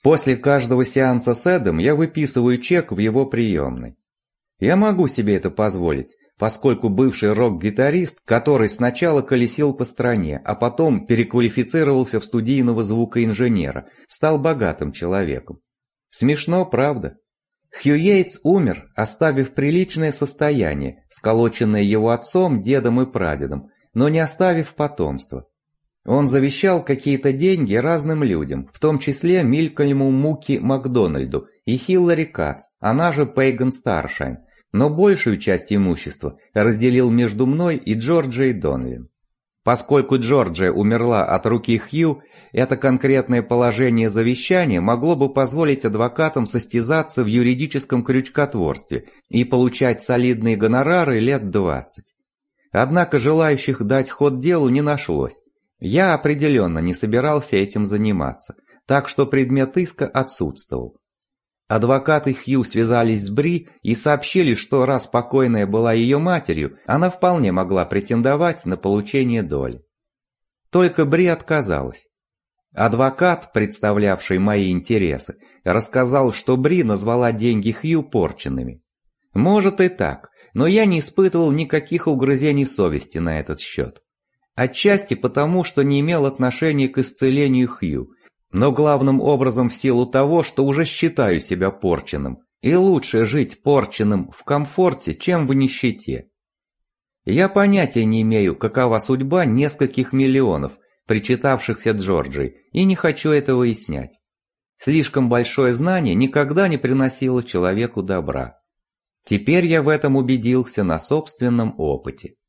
После каждого сеанса с Эдом я выписываю чек в его приемной. Я могу себе это позволить, поскольку бывший рок-гитарист, который сначала колесил по стране, а потом переквалифицировался в студийного звукоинженера, стал богатым человеком. Смешно, правда? Хью Йейтс умер, оставив приличное состояние, сколоченное его отцом, дедом и прадедом, но не оставив потомства. Он завещал какие-то деньги разным людям, в том числе Милькольму Муки Макдональду и Хиллари Кац, она же Пейган Старшайн, но большую часть имущества разделил между мной и Джорджией Донлин. Поскольку Джорджия умерла от руки Хью, это конкретное положение завещания могло бы позволить адвокатам состязаться в юридическом крючкотворстве и получать солидные гонорары лет 20. Однако желающих дать ход делу не нашлось. Я определенно не собирался этим заниматься, так что предмет иска отсутствовал. Адвокаты Хью связались с Бри и сообщили, что раз покойная была ее матерью, она вполне могла претендовать на получение доли. Только Бри отказалась. Адвокат, представлявший мои интересы, рассказал, что Бри назвала деньги Хью порченными. Может и так, но я не испытывал никаких угрызений совести на этот счет. Отчасти потому, что не имел отношения к исцелению Хью, но главным образом в силу того, что уже считаю себя порченным, и лучше жить порченным в комфорте, чем в нищете. Я понятия не имею, какова судьба нескольких миллионов, причитавшихся Джорджии, и не хочу это выяснять. Слишком большое знание никогда не приносило человеку добра. Теперь я в этом убедился на собственном опыте.